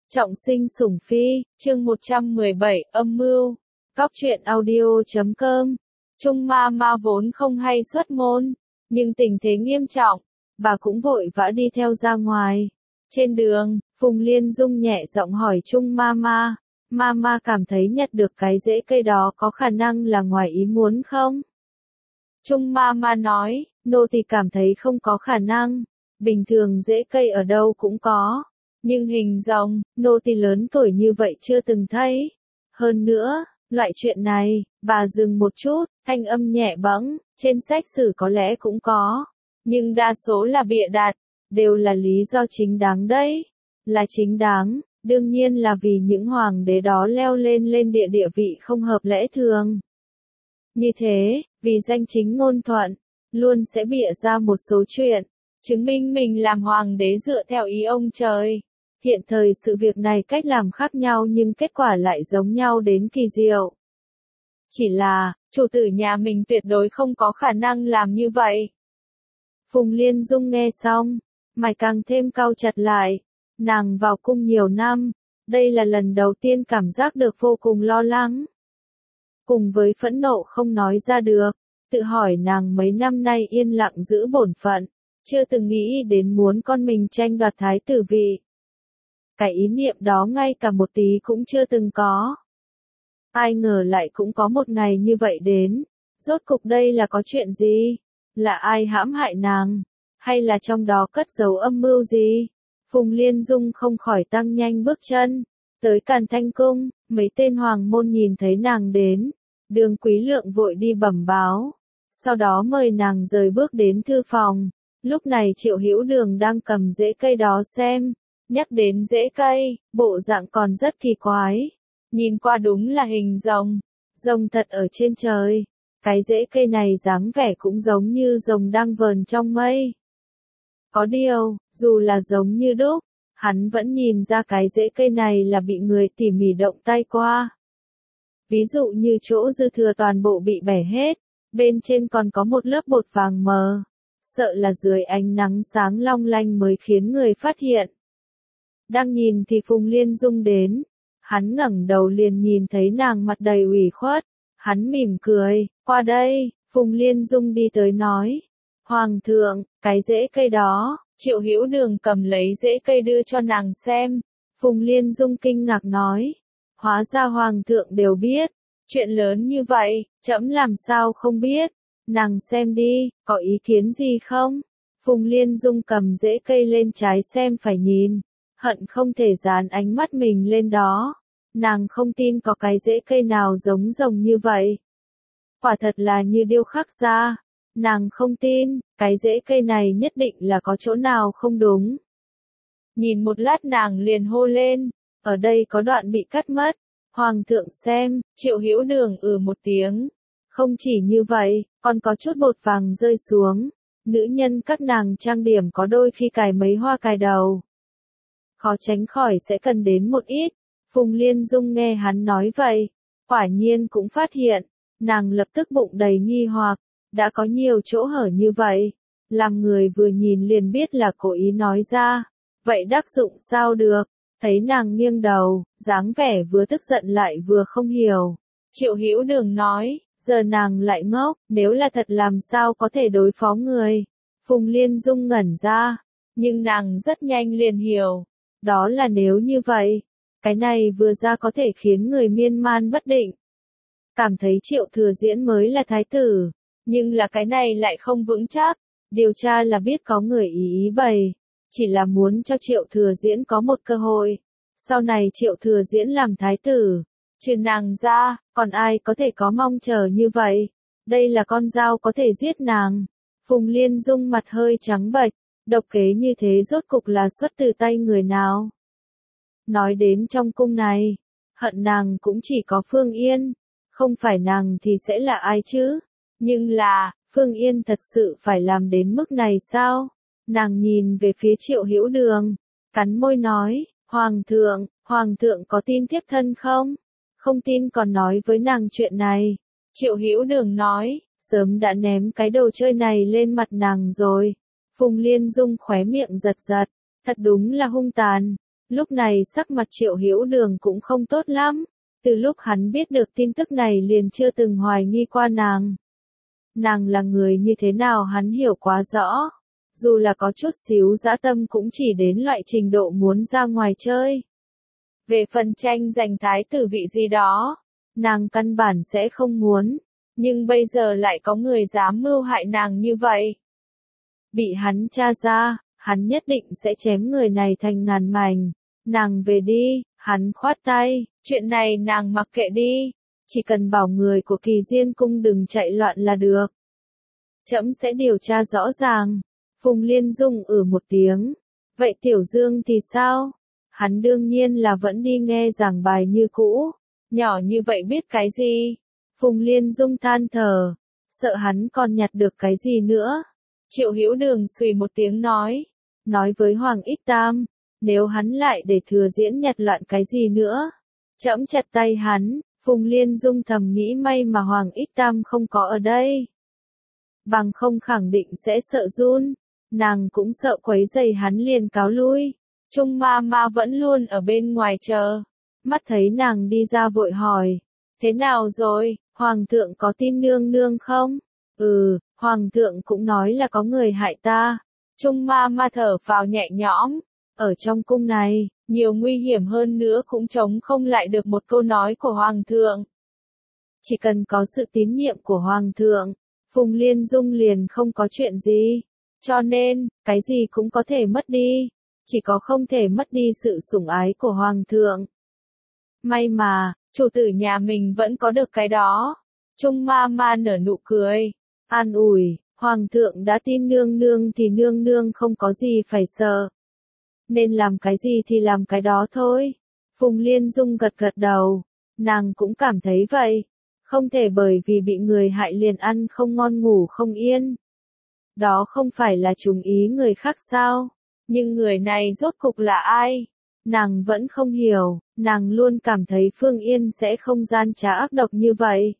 Trọng sinh sủng phi, chương 117, âm mưu. Góc truyện audio.com. Trung ma ma vốn không hay xuất môn, nhưng tình thế nghiêm trọng, bà cũng vội vã đi theo ra ngoài. Trên đường, Phùng Liên Dung nhẹ giọng hỏi Trung ma cảm thấy nhặt được cái rễ cây đó có khả năng là ngoài ý muốn không? Trung ma nói, nô tỳ cảm thấy không có khả năng, bình thường rễ cây ở đâu cũng có. Nhưng hình rồng, nô tỳ lớn tuổi như vậy chưa từng thấy. Hơn nữa, loại chuyện này, bà dừng một chút, thanh âm nhẹ bẫng, trên sách sử có lẽ cũng có. Nhưng đa số là bịa đặt, đều là lý do chính đáng đấy. Là chính đáng, đương nhiên là vì những hoàng đế đó leo lên địa vị không hợp lẽ thường. Như thế, vì danh chính ngôn thuận, luôn sẽ bịa ra một số chuyện, chứng minh mình làm hoàng đế dựa theo ý ông trời. Hiện thời sự việc này cách làm khác nhau nhưng kết quả lại giống nhau đến kỳ diệu. Chỉ là, chủ tử nhà mình tuyệt đối không có khả năng làm như vậy. Phùng Liên Dung nghe xong, mày càng thêm cau chặt lại. Nàng vào cung nhiều năm, đây là lần đầu tiên cảm giác được vô cùng lo lắng. Cùng với phẫn nộ không nói ra được, tự hỏi nàng mấy năm nay yên lặng giữ bổn phận, chưa từng nghĩ đến muốn con mình tranh đoạt thái tử vị. Cái ý niệm đó ngay cả một tí cũng chưa từng có. Ai ngờ lại cũng có một ngày như vậy đến. Rốt cục đây là có chuyện gì? Là ai hãm hại nàng? Hay là trong đó cất giấu âm mưu gì? Phùng Liên Dung không khỏi tăng nhanh bước chân. Tới Càn Thanh Cung, mấy tên hoàng môn nhìn thấy nàng đến. Đường Quý Lượng vội đi bẩm báo. Sau đó mời nàng rời bước đến thư phòng. Lúc này Triệu Hữu Đường đang cầm rễ cây đó xem. Nhắc đến rễ cây, bộ dạng còn rất kỳ quái. Nhìn qua đúng là hình rồng. Rồng thật ở trên trời. Cái rễ cây này dáng vẻ cũng giống như rồng đang vờn trong mây. Có điều, dù là giống như đúc, hắn vẫn nhìn ra cái rễ cây này là bị người tỉ mỉ động tay qua. Ví dụ như chỗ dư thừa toàn bộ bị bẻ hết, bên trên còn có một lớp bột vàng mờ. Sợ là dưới ánh nắng sáng long lanh mới khiến người phát hiện. Đang nhìn thì Phùng Liên Dung đến. Hắn ngẩng đầu liền nhìn thấy nàng mặt đầy ủy khuất. Hắn mỉm cười, qua đây, Phùng Liên Dung đi tới nói. Hoàng thượng, cái rễ cây đó, Triệu Hữu Đường cầm lấy rễ cây đưa cho nàng xem. Phùng Liên Dung kinh ngạc nói. Hóa ra hoàng thượng đều biết. Chuyện lớn như vậy, trẫm làm sao không biết. Nàng xem đi, có ý kiến gì không? Phùng Liên Dung cầm rễ cây lên trái xem phải nhìn. Hận không thể dán ánh mắt mình lên đó. Nàng không tin có cái rễ cây nào giống rồng như vậy. Quả thật là như điêu khắc ra. Nàng không tin, cái rễ cây này nhất định là có chỗ nào không đúng. Nhìn một lát nàng liền hô lên, ở đây có đoạn bị cắt mất. Hoàng thượng xem, Triệu Hữu Đường một tiếng. Không chỉ như vậy, còn có chút bột vàng rơi xuống. Nữ nhân các nàng trang điểm có đôi khi cài mấy hoa cài đầu. Khó tránh khỏi sẽ cần đến một ít. Phùng Liên Dung nghe hắn nói vậy, quả nhiên cũng phát hiện, nàng lập tức bụng đầy nghi hoặc, đã có nhiều chỗ hở như vậy, làm người vừa nhìn liền biết là cố ý nói ra, vậy đắc dụng sao được, thấy nàng nghiêng đầu, dáng vẻ vừa tức giận lại vừa không hiểu. Triệu Hữu Đường nói, giờ nàng lại ngốc, nếu là thật làm sao có thể đối phó người. Phùng Liên Dung ngẩn ra, nhưng nàng rất nhanh liền hiểu, đó là nếu như vậy. Cái này vừa ra có thể khiến người miên man bất định. Cảm thấy Triệu Thừa Diễn mới là thái tử, nhưng là cái này lại không vững chắc. Điều tra là biết có người ý bày, chỉ là muốn cho Triệu Thừa Diễn có một cơ hội. Sau này Triệu Thừa Diễn làm thái tử, trừ nàng ra, còn ai có thể có mong chờ như vậy? Đây là con dao có thể giết nàng. Phùng Liên Dung mặt hơi trắng bệch, độc kế như thế rốt cục là xuất từ tay người nào? Nói đến trong cung này, hận nàng cũng chỉ có Phương Yên, không phải nàng thì sẽ là ai chứ? Nhưng là, Phương Yên thật sự phải làm đến mức này sao? Nàng nhìn về phía Triệu Hữu Đường, cắn môi nói, Hoàng thượng có tin thiếp thân không? Không tin còn nói với nàng chuyện này. Triệu Hữu Đường nói, sớm đã ném cái đồ chơi này lên mặt nàng rồi. Phùng Liên Dung khóe miệng giật giật, thật đúng là hung tàn. Lúc này sắc mặt Triệu Hữu Đường cũng không tốt lắm. Từ lúc hắn biết được tin tức này liền chưa từng hoài nghi qua nàng. Nàng là người như thế nào hắn hiểu quá rõ. Dù là có chút xíu dã tâm cũng chỉ đến loại trình độ muốn ra ngoài chơi. Về phần tranh giành thái tử vị gì đó, nàng căn bản sẽ không muốn. Nhưng bây giờ lại có người dám mưu hại nàng như vậy. Bị hắn tra ra, hắn nhất định sẽ chém người này thành ngàn mảnh. Nàng về đi, hắn khoát tay, chuyện này nàng mặc kệ đi. Chỉ cần bảo người của Kỳ Diên Cung đừng chạy loạn là được. Trẫm sẽ điều tra rõ ràng. Phùng Liên Dung một tiếng. Vậy Tiểu Dương thì sao? Hắn đương nhiên là vẫn đi nghe giảng bài như cũ. Nhỏ như vậy biết cái gì? Phùng Liên Dung than thở. Sợ hắn còn nhặt được cái gì nữa? Triệu Hữu Đường xùy một tiếng nói. Nói với Hoàng Ích Tam. Nếu hắn lại để Thừa Diễn nhặt loạn cái gì nữa? Trẫm chặt tay hắn. Phùng Liên Dung thầm nghĩ may mà Hoàng Ích Tam không có ở đây. Bằng không khẳng định sẽ sợ run. Nàng cũng sợ quấy rầy hắn liền cáo lui. Trung ma ma vẫn luôn ở bên ngoài chờ. Mắt thấy nàng đi ra vội hỏi. Thế nào rồi, Hoàng thượng có tin nương nương không? Hoàng thượng cũng nói là có người hại ta. Trung ma ma thở phào nhẹ nhõm. Ở trong cung này, nhiều nguy hiểm hơn nữa cũng chống không lại được một câu nói của Hoàng thượng. Chỉ cần có sự tín nhiệm của Hoàng thượng, Phùng Liên Dung liền không có chuyện gì. Cho nên, cái gì cũng có thể mất đi. Chỉ có không thể mất đi sự sủng ái của Hoàng thượng. May mà, chủ tử nhà mình vẫn có được cái đó. Trung ma ma nở nụ cười. An ủi, Hoàng thượng đã tin nương nương thì nương nương không có gì phải sợ. Nên làm cái gì thì làm cái đó thôi. Phùng Liên Dung gật gật đầu. Nàng cũng cảm thấy vậy. Không thể bởi vì bị người hại liền ăn không ngon ngủ không yên. Đó không phải là trùng ý người khác sao? Nhưng người này rốt cục là ai? Nàng vẫn không hiểu, nàng luôn cảm thấy Phương Yên sẽ không gian trá ác độc như vậy.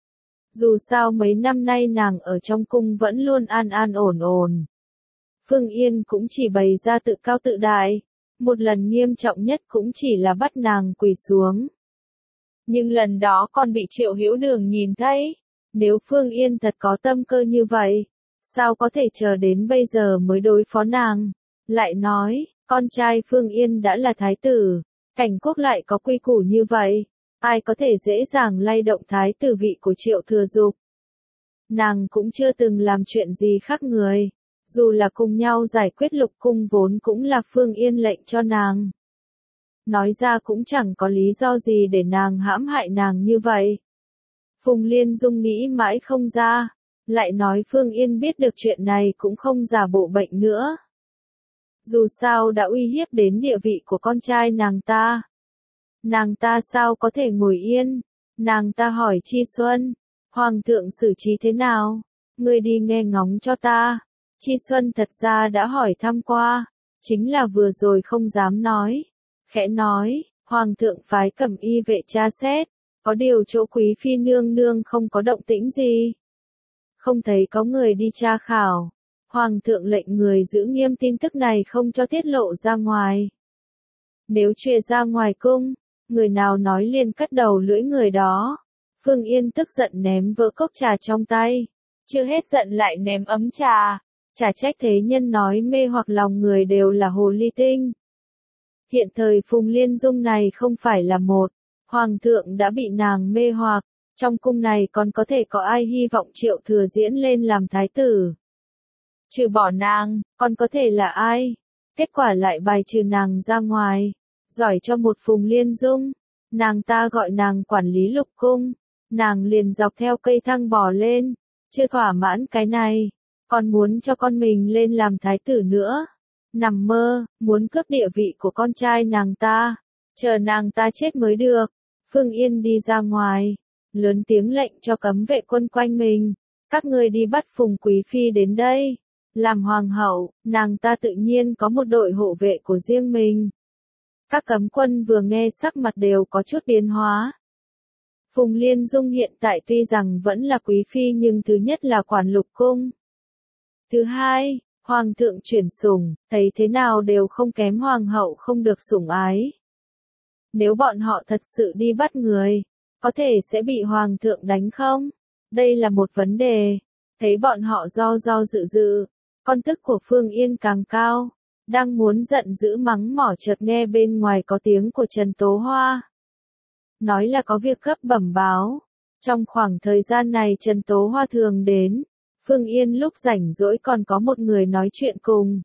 Dù sao mấy năm nay nàng ở trong cung vẫn luôn an an ổn ổn. Phương Yên cũng chỉ bày ra tự cao tự đại, một lần nghiêm trọng nhất cũng chỉ là bắt nàng quỳ xuống. Nhưng lần đó còn bị Triệu Hữu Đường nhìn thấy, nếu Phương Yên thật có tâm cơ như vậy, sao có thể chờ đến bây giờ mới đối phó nàng? Lại nói, con trai Phương Yên đã là thái tử, Cảnh Quốc lại có quy củ như vậy, ai có thể dễ dàng lay động thái tử vị của Triệu Thừa Dục? Nàng cũng chưa từng làm chuyện gì khác người, dù là cùng nhau giải quyết lục cung vốn cũng là Phương Yên lệnh cho nàng. Nói ra cũng chẳng có lý do gì để nàng hãm hại nàng như vậy. Phùng Liên Dung nghĩ mãi không ra, lại nói Phương Yên biết được chuyện này cũng không giả bộ bệnh nữa. Dù sao đã uy hiếp đến địa vị của con trai nàng ta. Nàng ta sao có thể ngồi yên? Nàng ta hỏi Chi Xuân, Hoàng thượng xử trí thế nào? Ngươi đi nghe ngóng cho ta. Chi Xuân thật ra đã hỏi thăm qua, chính là vừa rồi không dám nói. Khẽ nói, Hoàng thượng phái Cẩm Y vệ tra xét, có điều chỗ Quý phi nương nương không có động tĩnh gì. Không thấy có người đi tra khảo. Hoàng thượng lệnh người giữ nghiêm tin tức này không cho tiết lộ ra ngoài. Nếu truyền ra ngoài cung, người nào nói liền cắt đầu lưỡi người đó. Phương Yên tức giận ném vỡ cốc trà trong tay. Chưa hết giận lại ném ấm trà. Chả trách thế nhân nói mê hoặc lòng người đều là hồ ly tinh. Hiện thời Phùng Liên Dung này không phải là một. Hoàng thượng đã bị nàng mê hoặc. Trong cung này còn có thể có ai hy vọng Triệu Thừa Diễn lên làm thái tử? Trừ bỏ nàng, còn có thể là ai? Kết quả lại bài trừ nàng ra ngoài. Giỏi cho một Phùng Liên Dung. Nàng ta gọi nàng quản lý lục cung. Nàng liền dọc theo cây thang bò lên. Chưa thỏa mãn cái này. Còn muốn cho con mình lên làm thái tử nữa. Nằm mơ, muốn cướp địa vị của con trai nàng ta. Chờ nàng ta chết mới được. Phương Yên đi ra ngoài. Lớn tiếng lệnh cho cấm vệ quân quanh mình. Các ngươi đi bắt Phùng Quý Phi đến đây. Làm hoàng hậu, nàng ta tự nhiên có một đội hộ vệ của riêng mình. Các cấm quân vừa nghe sắc mặt đều có chút biến hóa. Phùng Liên Dung hiện tại tuy rằng vẫn là quý phi nhưng thứ nhất là quản lục cung. Thứ hai, Hoàng thượng chuyển sủng, thấy thế nào đều không kém hoàng hậu không được sủng ái. Nếu bọn họ thật sự đi bắt người, có thể sẽ bị hoàng thượng đánh không? Đây là một vấn đề. Thấy bọn họ do dự, con tức của Phương Yên càng cao, đang muốn giận dữ mắng mỏ chợt nghe bên ngoài có tiếng của Trần Tố Hoa. Nói là có việc gấp bẩm báo. Trong khoảng thời gian này Trần Tố Hoa thường đến, Phương Yên lúc rảnh rỗi còn có một người nói chuyện cùng.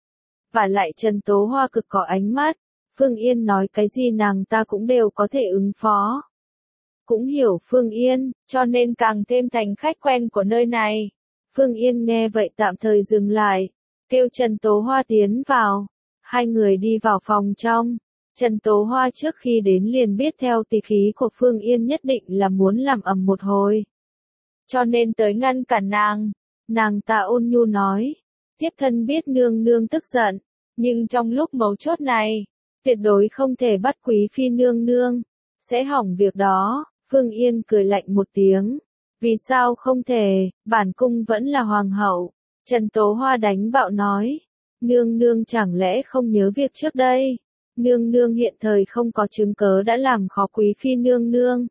Và lại Trần Tố Hoa cực có ánh mắt, Phương Yên nói cái gì nàng ta cũng đều có thể ứng phó. Cũng hiểu Phương Yên, cho nên càng thêm thành khách quen của nơi này. Phương Yên nghe vậy tạm thời dừng lại, kêu Trần Tố Hoa tiến vào. Hai người đi vào phòng trong. Trần Tố Hoa trước khi đến liền biết theo tỳ khí của Phương Yên nhất định là muốn làm ầm một hồi. Cho nên tới ngăn cản nàng ta ôn nhu nói, thiếp thân biết nương nương tức giận, nhưng trong lúc mấu chốt này, tuyệt đối không thể bắt quý phi nương nương, sẽ hỏng việc đó. Phương Yên cười lạnh một tiếng, vì sao không thể, bản cung vẫn là hoàng hậu. Trần Tố Hoa đánh bạo nói, nương nương chẳng lẽ không nhớ việc trước đây, nương nương hiện thời không có chứng cớ đã làm khó quý phi nương nương.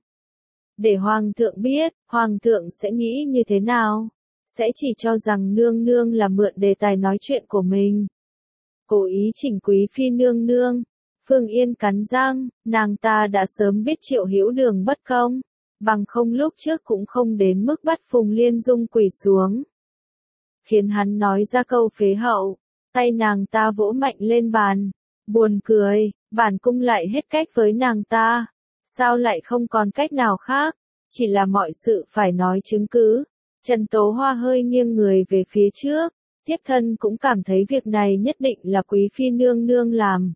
Để hoàng thượng biết, hoàng thượng sẽ nghĩ như thế nào, sẽ chỉ cho rằng nương nương là mượn đề tài nói chuyện của mình. Cố ý chỉnh quý phi nương nương. Phương Yên cắn răng, nàng ta đã sớm biết Triệu Hữu Đường bất công, bằng không lúc trước cũng không đến mức bắt Phùng Liên Dung quỳ xuống. Khiến hắn nói ra câu phế hậu, tay nàng ta vỗ mạnh lên bàn, buồn cười, bản cung lại hết cách với nàng ta, sao lại không còn cách nào khác, chỉ là mọi sự phải nói chứng cứ. Trần Tố Hoa hơi nghiêng người về phía trước, thiếp thân cũng cảm thấy việc này nhất định là quý phi nương nương làm.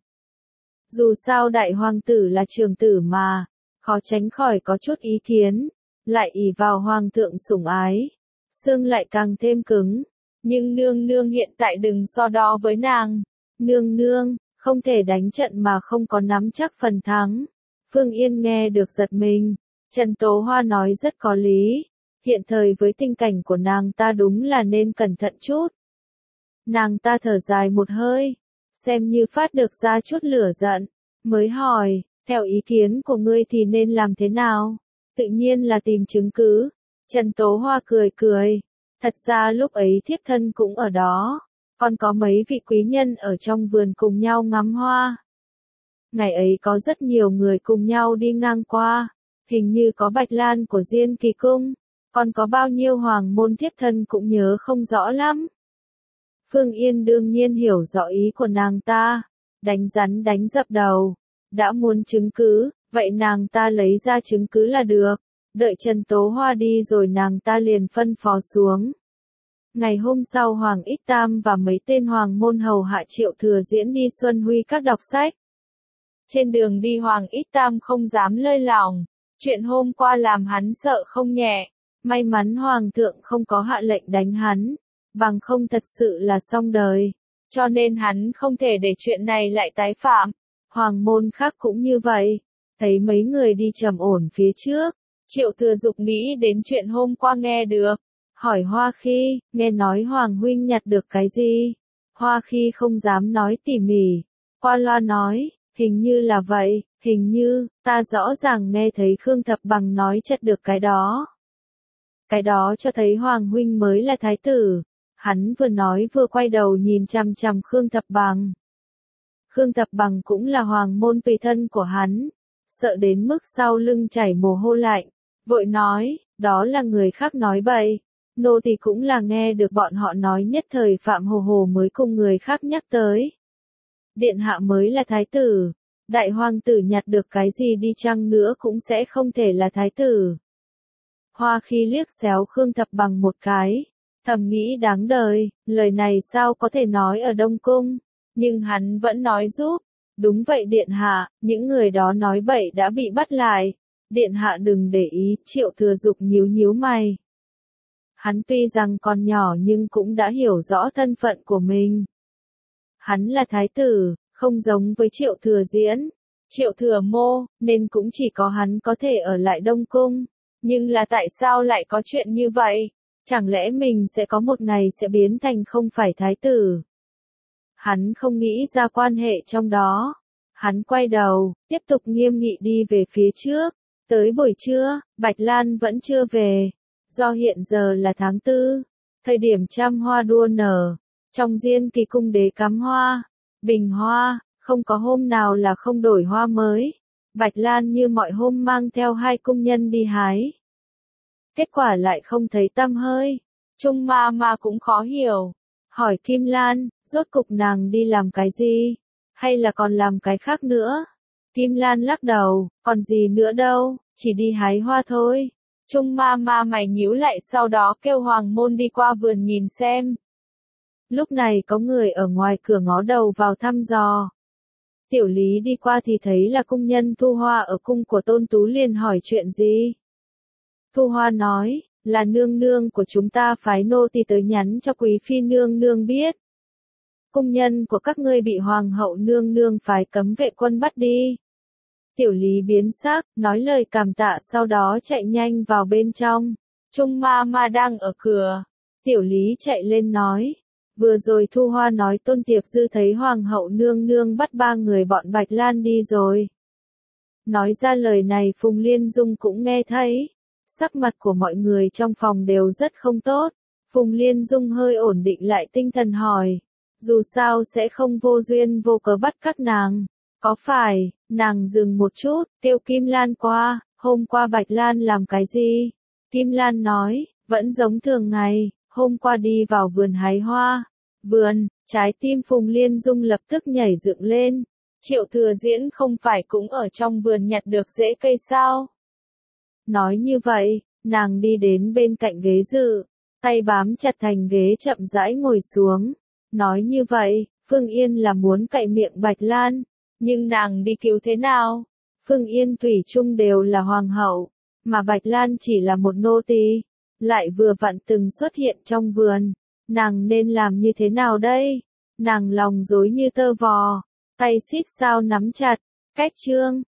Dù sao đại hoàng tử là trưởng tử mà, khó tránh khỏi có chút ý kiến, lại ỷ vào hoàng thượng sủng ái, xương lại càng thêm cứng. Nhưng nương nương hiện tại đừng so đo với nàng. Nương nương, không thể đánh trận mà không có nắm chắc phần thắng. Phương Yên nghe được giật mình. Trần Tố Hoa nói rất có lý. Hiện thời với tình cảnh của nàng ta đúng là nên cẩn thận chút. Nàng ta thở dài một hơi, xem như phát được ra chút lửa giận, mới hỏi, theo ý kiến của ngươi thì nên làm thế nào? Tự nhiên là tìm chứng cứ. Trần Tố Hoa cười cười, thật ra lúc ấy thiếp thân cũng ở đó, còn có mấy vị quý nhân ở trong vườn cùng nhau ngắm hoa. Ngày ấy có rất nhiều người cùng nhau đi ngang qua, hình như có Bạch Lan của Diên Kỳ Cung, còn có bao nhiêu hoàng môn thiếp thân cũng nhớ không rõ lắm. Phương Yên đương nhiên hiểu rõ ý của nàng ta, đánh rắn đánh dập đầu, đã muốn chứng cứ, vậy nàng ta lấy ra chứng cứ là được, đợi Trần Tố Hoa đi rồi nàng ta liền phân phó xuống. Ngày hôm sau Hoàng Ích Tam và mấy tên hoàng môn hầu hạ Triệu Thừa Diễn đi Xuân Huy các đọc sách. Trên đường đi Hoàng Ích Tam không dám lơi lỏng, chuyện hôm qua làm hắn sợ không nhẹ, may mắn Hoàng thượng không có hạ lệnh đánh hắn, bằng không thật sự là xong đời, cho nên hắn không thể để chuyện này lại tái phạm. Hoàng môn khác cũng như vậy, thấy mấy người đi trầm ổn phía trước, Triệu Thừa Dục nghĩ đến chuyện hôm qua nghe được, hỏi Hoa Khi, nghe nói Hoàng huynh nhặt được cái gì? Hoa Khi không dám nói tỉ mỉ, qua loa nói, hình như là vậy, hình như, ta rõ ràng nghe thấy Khương Thập Bằng nói chặt được cái đó. Cái đó cho thấy Hoàng huynh mới là thái tử. Hắn vừa nói vừa quay đầu nhìn chằm chằm Khương Thập Bằng. Khương Thập Bằng cũng là hoàng môn tùy thân của hắn, sợ đến mức sau lưng chảy mồ hôi lạnh, vội nói, đó là người khác nói bậy, nô tỳ cũng là nghe được bọn họ nói nhất thời Phạm Hồ Hồ mới cùng người khác nhắc tới. Điện hạ mới là thái tử, đại hoàng tử nhặt được cái gì đi chăng nữa cũng sẽ không thể là thái tử. Hoa Khi liếc xéo Khương Thập Bằng một cái, thầm nghĩ đáng đời, lời này sao có thể nói ở Đông Cung, nhưng hắn vẫn nói giúp. Đúng vậy điện hạ, những người đó nói bậy đã bị bắt lại. Điện hạ đừng để ý, Triệu Thừa Dục nhíu nhíu mày. Hắn tuy rằng còn nhỏ nhưng cũng đã hiểu rõ thân phận của mình. Hắn là thái tử, không giống với Triệu Thừa Diễn, Triệu Thừa Mô, nên cũng chỉ có hắn có thể ở lại Đông Cung. Nhưng là tại sao lại có chuyện như vậy? Chẳng lẽ mình sẽ có một ngày sẽ biến thành không phải thái tử? Hắn không nghĩ ra quan hệ trong đó. Hắn quay đầu, tiếp tục nghiêm nghị đi về phía trước. Tới buổi trưa, Bạch Lan vẫn chưa về. Do hiện giờ là tháng 4, thời điểm trăm hoa đua nở. Trong Diên Kỳ cung đế cắm hoa, bình hoa, không có hôm nào là không đổi hoa mới. Bạch Lan như mọi hôm mang theo 2 cung nhân đi hái. Kết quả lại không thấy tăm hơi. Trung ma ma cũng khó hiểu. Hỏi Kim Lan, rốt cục nàng đi làm cái gì? Hay là còn làm cái khác nữa? Kim Lan lắc đầu, còn gì nữa đâu, chỉ đi hái hoa thôi. Trung ma ma mày nhíu lại, sau đó kêu Hoàng Môn đi qua vườn nhìn xem. Lúc này có người ở ngoài cửa ngó đầu vào thăm dò. Tiểu Lý đi qua thì thấy là cung nhân Thu Hoa ở cung của Tôn Tú, liền hỏi chuyện gì. Thu Hoa nói, là nương nương của chúng ta phái nô tỳ tới nhắn cho quý phi nương nương biết. Cung nhân của các ngươi bị hoàng hậu nương nương phái cấm vệ quân bắt đi. Tiểu Lý biến sắc, nói lời cảm tạ, sau đó chạy nhanh vào bên trong. Trung ma ma đang ở cửa. Tiểu Lý chạy lên nói, vừa rồi Thu Hoa nói Tôn Tiệp Dư thấy hoàng hậu nương nương bắt 3 người bọn Bạch Lan đi rồi. Nói ra lời này Phùng Liên Dung cũng nghe thấy. Sắc mặt của mọi người trong phòng đều rất không tốt. Phùng Liên Dung hơi ổn định lại tinh thần hỏi. Dù sao sẽ không vô duyên vô cớ bắt các nàng. Có phải, nàng dừng một chút, kêu Kim Lan qua, hôm qua Bạch Lan làm cái gì? Kim Lan nói, vẫn giống thường ngày, hôm qua đi vào vườn hái hoa. Vườn, trái tim Phùng Liên Dung lập tức nhảy dựng lên. Triệu Thừa Diễn không phải cũng ở trong vườn nhặt được rễ cây sao? Nói như vậy, nàng đi đến bên cạnh ghế dự, tay bám chặt thành ghế chậm rãi ngồi xuống. Nói như vậy, Phương Yên là muốn cạy miệng Bạch Lan, nhưng nàng đi cứu thế nào? Phương Yên thủy chung đều là hoàng hậu, mà Bạch Lan chỉ là một nô tỳ, lại vừa vặn từng xuất hiện trong vườn. Nàng nên làm như thế nào đây? Nàng lòng rối như tơ vò, tay xít sao nắm chặt. Cách chương